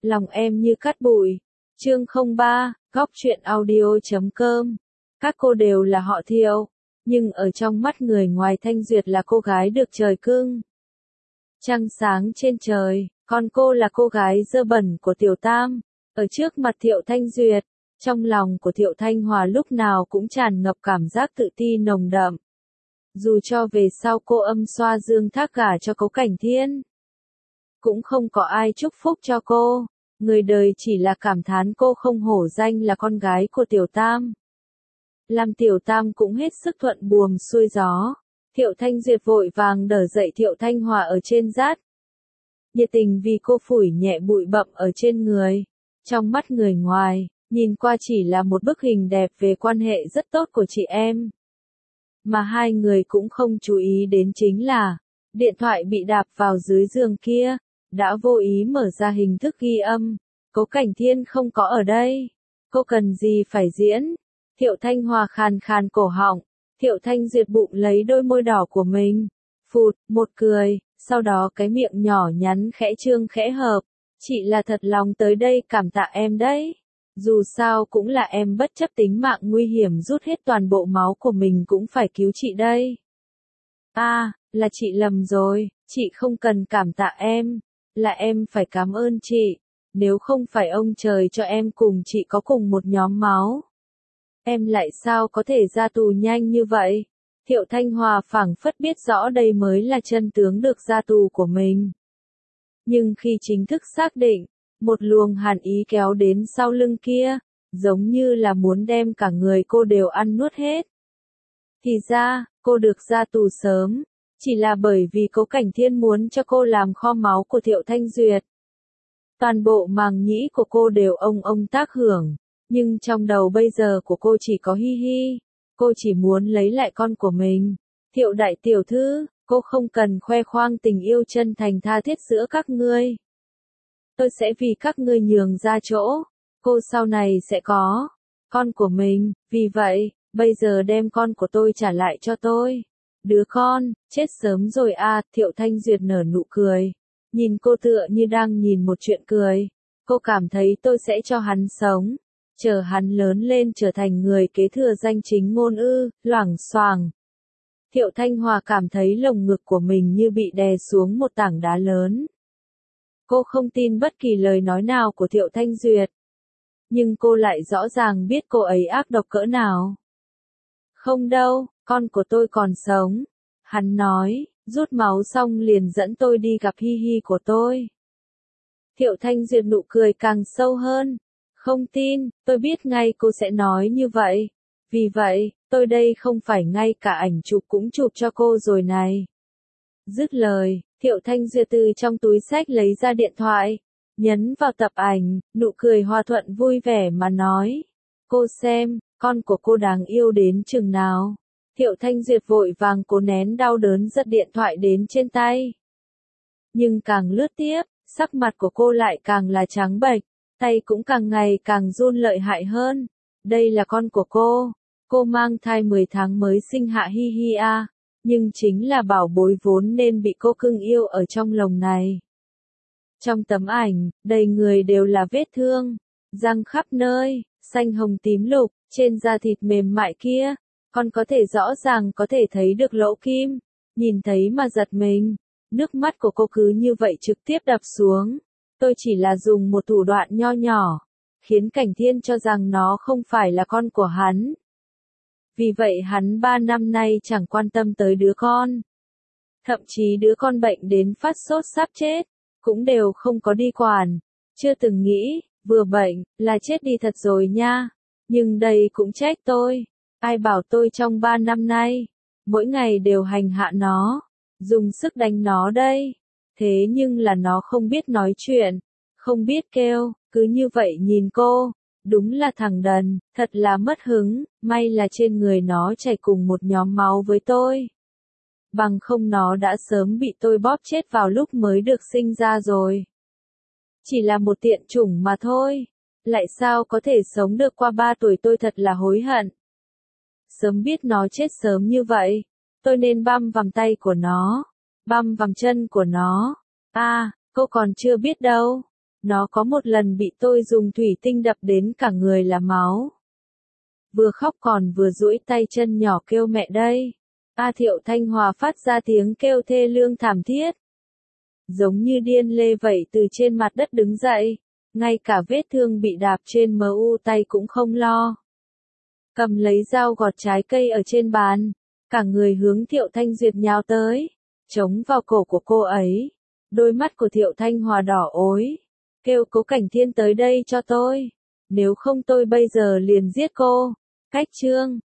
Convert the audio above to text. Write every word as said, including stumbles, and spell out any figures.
lòng em như cát bụi. Chương không ba, góc truyện audio chấm com. Các cô đều là họ Thiệu, nhưng ở trong mắt người ngoài Thanh Duyệt là cô gái được trời cưng. Trăng sáng trên trời, còn cô là cô gái dơ bẩn của Tiểu Tam. Ở trước mặt Thiệu Thanh Duyệt, trong lòng của Thiệu Thanh Hòa lúc nào cũng tràn ngập cảm giác tự ti nồng đậm. Dù cho về sau cô âm xoa dương thác gả cho Cố Cảnh Thiên, cũng không có ai chúc phúc cho cô. Người đời chỉ là cảm thán cô không hổ danh là con gái của Tiểu Tam. Làm Tiểu Tam cũng hết sức thuận buồm xuôi gió. Thiệu Thanh Duyệt vội vàng đỡ dậy Thiệu Thanh Hòa ở trên dát. Nhiệt tình vì cô phủi nhẹ bụi bặm ở trên người. Trong mắt người ngoài, nhìn qua chỉ là một bức hình đẹp về quan hệ rất tốt của chị em. Mà hai người cũng không chú ý đến chính là, điện thoại bị đạp vào dưới giường kia, đã vô ý mở ra hình thức ghi âm. Cố Cảnh Thiên không có ở đây. Cô cần gì phải diễn? Thiệu Thanh Hòa khàn khàn cổ họng. Thiệu Thanh Duyệt bụng lấy đôi môi đỏ của mình. Phụt, một cười, sau đó cái miệng nhỏ nhắn khẽ trương khẽ hợp. Chị là thật lòng tới đây cảm tạ em đấy. Dù sao cũng là em bất chấp tính mạng nguy hiểm rút hết toàn bộ máu của mình cũng phải cứu chị đây. À, là chị lầm rồi, chị không cần cảm tạ em. Là em phải cảm ơn chị. Nếu không phải ông trời cho em cùng chị có cùng một nhóm máu, em lại sao có thể ra tù nhanh như vậy? Thiệu Thanh Hòa phảng phất biết rõ đây mới là chân tướng được ra tù của mình. Nhưng khi chính thức xác định, một luồng hàn ý kéo đến sau lưng kia, giống như là muốn đem cả người cô đều ăn nuốt hết. Thì ra, cô được ra tù sớm, chỉ là bởi vì Cố Cảnh Thiên muốn cho cô làm kho máu của Thiệu Thanh Duyệt. Toàn bộ màng nhĩ của cô đều ông ông tác hưởng, nhưng trong đầu bây giờ của cô chỉ có hi hi. Cô chỉ muốn lấy lại con của mình. Thiệu đại tiểu thư, cô không cần khoe khoang tình yêu chân thành tha thiết giữa các ngươi. Tôi sẽ vì các ngươi nhường ra chỗ. Cô sau này sẽ có con của mình, vì vậy, bây giờ đem con của tôi trả lại cho tôi. Đứa con, chết sớm rồi à, Thiệu Thanh Duyệt nở nụ cười. Nhìn cô tựa như đang nhìn một chuyện cười. Cô cảm thấy tôi sẽ cho hắn sống. Chờ hắn lớn lên trở thành người kế thừa danh chính ngôn ư, loảng xoảng. Thiệu Thanh Hòa cảm thấy lồng ngực của mình như bị đè xuống một tảng đá lớn. Cô không tin bất kỳ lời nói nào của Thiệu Thanh Duyệt. Nhưng cô lại rõ ràng biết cô ấy ác độc cỡ nào. Không đâu, con của tôi còn sống. Hắn nói, rút máu xong liền dẫn tôi đi gặp hi hi của tôi. Thiệu Thanh Duyệt nụ cười càng sâu hơn. Không tin, tôi biết ngay cô sẽ nói như vậy. Vì vậy, tôi đây không phải ngay cả ảnh chụp cũng chụp cho cô rồi này. Dứt lời, Thiệu Thanh Duyệt từ trong túi xách lấy ra điện thoại, nhấn vào tập ảnh, nụ cười hòa thuận vui vẻ mà nói. Cô xem, con của cô đáng yêu đến chừng nào. Thiệu Thanh Duyệt vội vàng cố nén đau đớn giật điện thoại đến trên tay. Nhưng càng lướt tiếp, sắc mặt của cô lại càng là trắng bệch, tay cũng càng ngày càng run lợi hại hơn. Đây là con của cô. Cô mang thai mười tháng mới sinh hạ hi hi a, nhưng chính là bảo bối vốn nên bị cô cưng yêu ở trong lồng này. Trong tấm ảnh, đầy người đều là vết thương, răng khắp nơi, xanh hồng tím lục, trên da thịt mềm mại kia, còn có thể rõ ràng có thể thấy được lỗ kim, nhìn thấy mà giật mình. Nước mắt của cô cứ như vậy trực tiếp đập xuống. Tôi chỉ là dùng một thủ đoạn nho nhỏ, khiến Cảnh Thiên cho rằng nó không phải là con của hắn. Vì vậy hắn ba năm nay chẳng quan tâm tới đứa con. Thậm chí đứa con bệnh đến phát sốt sắp chết, cũng đều không có đi quản. Chưa từng nghĩ, vừa bệnh, là chết đi thật rồi nha. Nhưng đây cũng trách tôi. Ai bảo tôi trong ba năm nay, mỗi ngày đều hành hạ nó, dùng sức đánh nó đây. Thế nhưng là nó không biết nói chuyện, không biết kêu, cứ như vậy nhìn cô. Đúng là thằng đần, thật là mất hứng, may là trên người nó chảy cùng một nhóm máu với tôi. Bằng không nó đã sớm bị tôi bóp chết vào lúc mới được sinh ra rồi. Chỉ là một tiện chủng mà thôi, lại sao có thể sống được qua ba tuổi, tôi thật là hối hận. Sớm biết nó chết sớm như vậy, tôi nên băm vằm tay của nó, băm vằm chân của nó. À, cô còn chưa biết đâu. Nó có một lần bị tôi dùng thủy tinh đập đến cả người là máu. Vừa khóc còn vừa duỗi tay chân nhỏ kêu mẹ đây. A Thiệu Thanh Hòa phát ra tiếng kêu thê lương thảm thiết. Giống như điên lê vậy từ trên mặt đất đứng dậy. Ngay cả vết thương bị đạp trên mờ u tay cũng không lo. Cầm lấy dao gọt trái cây ở trên bàn. Cả người hướng Thiệu Thanh Duyệt nhào tới. Chống vào cổ của cô ấy. Đôi mắt của Thiệu Thanh Hòa đỏ ối. Kêu Cố Cảnh Thiên tới đây cho tôi. Nếu không tôi bây giờ liền giết cô. Cách chương